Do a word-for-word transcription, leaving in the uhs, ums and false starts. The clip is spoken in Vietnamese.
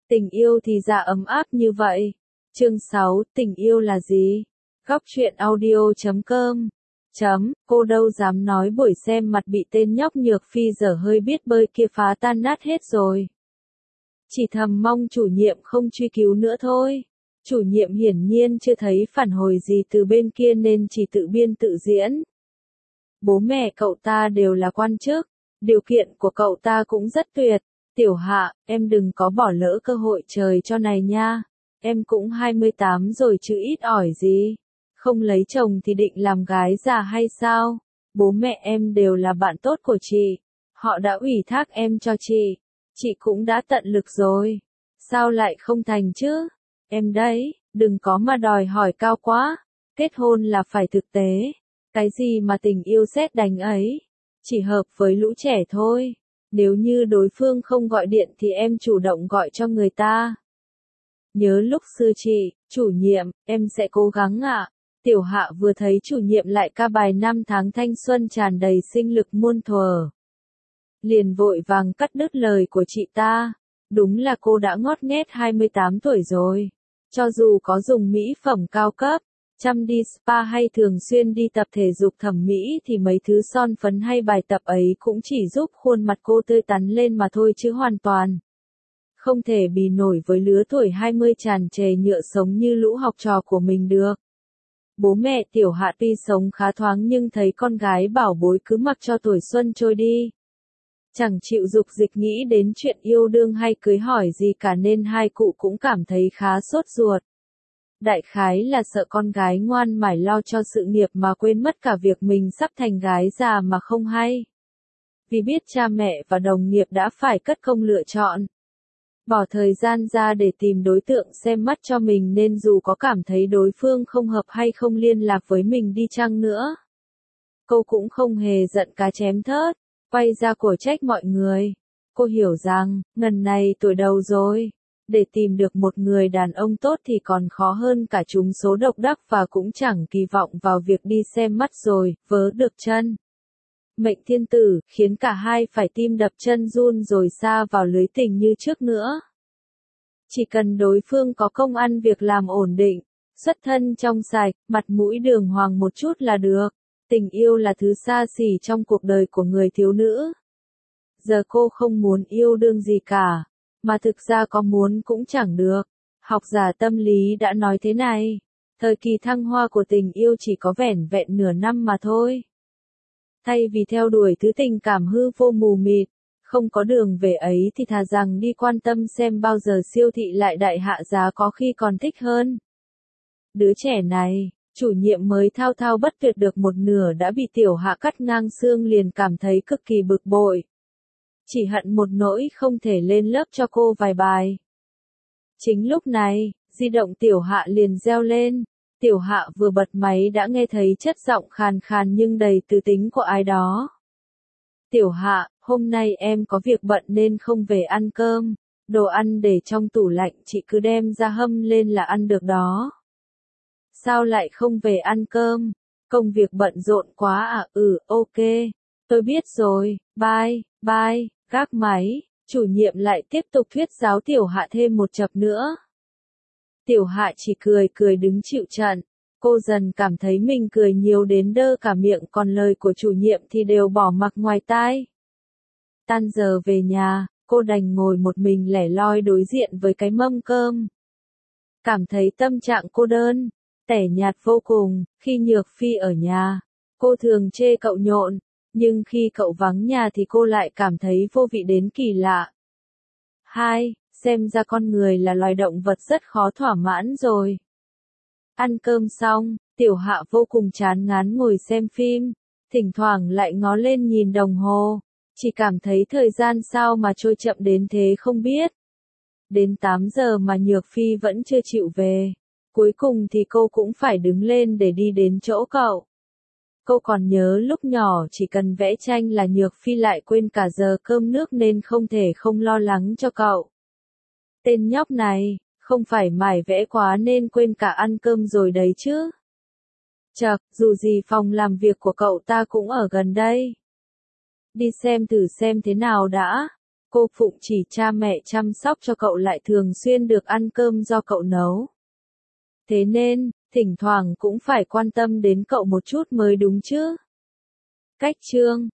Tình yêu thì ra ấm áp như vậy. Chương sáu, tình yêu là gì? Góc truyện audio chấm com Chấm, cô đâu dám nói buổi xem mặt bị tên nhóc Nhược Phi dở hơi biết bơi kia phá tan nát hết rồi. Chỉ thầm mong chủ nhiệm không truy cứu nữa thôi. Chủ nhiệm hiển nhiên chưa thấy phản hồi gì từ bên kia nên chỉ tự biên tự diễn. Bố mẹ cậu ta đều là quan chức, điều kiện của cậu ta cũng rất tuyệt. Tiểu Hạ, em đừng có bỏ lỡ cơ hội trời cho này nha. Em cũng hai mươi tám rồi chứ ít ỏi gì. Không lấy chồng thì định làm gái già hay sao? Bố mẹ em đều là bạn tốt của chị. Họ đã ủy thác em cho chị. Chị cũng đã tận lực rồi. Sao lại không thành chứ? Em đấy, đừng có mà đòi hỏi cao quá. Kết hôn là phải thực tế. Cái gì mà tình yêu sét đánh ấy? Chỉ hợp với lũ trẻ thôi. Nếu như đối phương không gọi điện thì em chủ động gọi cho người ta. Nhớ lúc xưa chị, chủ nhiệm, em sẽ cố gắng ạ. Tiểu Hạ vừa thấy chủ nhiệm lại ca bài năm tháng thanh xuân tràn đầy sinh lực muôn thuở. Liền vội vàng cắt đứt lời của chị ta. Đúng là cô đã ngót nghét hai mươi tám tuổi rồi. Cho dù có dùng mỹ phẩm cao cấp, chăm đi spa hay thường xuyên đi tập thể dục thẩm mỹ thì mấy thứ son phấn hay bài tập ấy cũng chỉ giúp khuôn mặt cô tươi tắn lên mà thôi chứ hoàn toàn không thể bì nổi với lứa tuổi hai mươi tràn trề nhựa sống như lũ học trò của mình được. Bố mẹ Tiểu Hạ tuy sống khá thoáng nhưng thấy con gái bảo bối cứ mặc cho tuổi xuân trôi đi. Chẳng chịu dục dịch nghĩ đến chuyện yêu đương hay cưới hỏi gì cả nên hai cụ cũng cảm thấy khá sốt ruột. Đại khái là sợ con gái ngoan mải lo cho sự nghiệp mà quên mất cả việc mình sắp thành gái già mà không hay. Vì biết cha mẹ và đồng nghiệp đã phải cất công lựa chọn, bỏ thời gian ra để tìm đối tượng xem mắt cho mình nên dù có cảm thấy đối phương không hợp hay không liên lạc với mình đi chăng nữa, cô cũng không hề giận cá chém thớt, quay ra cổ trách mọi người. Cô hiểu rằng, ngần này tuổi đầu rồi, để tìm được một người đàn ông tốt thì còn khó hơn cả trúng số độc đắc và cũng chẳng kỳ vọng vào việc đi xem mắt rồi, vớ được chân. Mệnh thiên tử, khiến cả hai phải tim đập chân run rồi sa vào lưới tình như trước nữa. Chỉ cần đối phương có công ăn việc làm ổn định, xuất thân trong sạch, mặt mũi đường hoàng một chút là được. Tình yêu là thứ xa xỉ trong cuộc đời của người thiếu nữ. Giờ cô không muốn yêu đương gì cả, mà thực ra có muốn cũng chẳng được. Học giả tâm lý đã nói thế này, thời kỳ thăng hoa của tình yêu chỉ có vẻn vẹn nửa năm mà thôi. Thay vì theo đuổi thứ tình cảm hư vô mù mịt, không có đường về ấy thì thà rằng đi quan tâm xem bao giờ siêu thị lại đại hạ giá có khi còn thích hơn. Đứa trẻ này, chủ nhiệm mới thao thao bất tuyệt được một nửa đã bị Tiểu Hạ cắt ngang xương liền cảm thấy cực kỳ bực bội. Chỉ hận một nỗi không thể lên lớp cho cô vài bài. Chính lúc này, di động Tiểu Hạ liền reo lên. Tiểu Hạ vừa bật máy đã nghe thấy chất giọng khàn khàn nhưng đầy tư tính của ai đó. Tiểu Hạ, hôm nay em có việc bận nên không về ăn cơm. Đồ ăn để trong tủ lạnh chị cứ đem ra hâm lên là ăn được đó. Sao lại không về ăn cơm? Công việc bận rộn quá à? Ừ, ok. Tôi biết rồi, bye, bye, gác máy. Chủ nhiệm lại tiếp tục thuyết giáo Tiểu Hạ thêm một chập nữa. Tiểu Hạ chỉ cười cười đứng chịu trận. Cô dần cảm thấy mình cười nhiều đến đơ cả miệng còn lời của chủ nhiệm thì đều bỏ mặc ngoài tai. Tan giờ về nhà, cô đành ngồi một mình lẻ loi đối diện với cái mâm cơm. Cảm thấy tâm trạng cô đơn, tẻ nhạt vô cùng. Khi Nhược Phi ở nhà, cô thường chê cậu nhộn, nhưng khi cậu vắng nhà thì cô lại cảm thấy vô vị đến kỳ lạ. Hai, xem ra con người là loài động vật rất khó thỏa mãn rồi. Ăn cơm xong, Tiểu Hạ vô cùng chán ngán ngồi xem phim, thỉnh thoảng lại ngó lên nhìn đồng hồ, chỉ cảm thấy thời gian sao mà trôi chậm đến thế không biết. Đến tám giờ mà Nhược Phi vẫn chưa chịu về, cuối cùng thì cô cũng phải đứng lên để đi đến chỗ cậu. Cô còn nhớ lúc nhỏ chỉ cần vẽ tranh là Nhược Phi lại quên cả giờ cơm nước nên không thể không lo lắng cho cậu. Tên nhóc này, không phải mải vẽ quá nên quên cả ăn cơm rồi đấy chứ. Chậc, dù gì phòng làm việc của cậu ta cũng ở gần đây. Đi xem thử xem thế nào đã. Cô Phụng chỉ cha mẹ chăm sóc cho cậu lại thường xuyên được ăn cơm do cậu nấu. Thế nên, thỉnh thoảng cũng phải quan tâm đến cậu một chút mới đúng chứ. Cách chương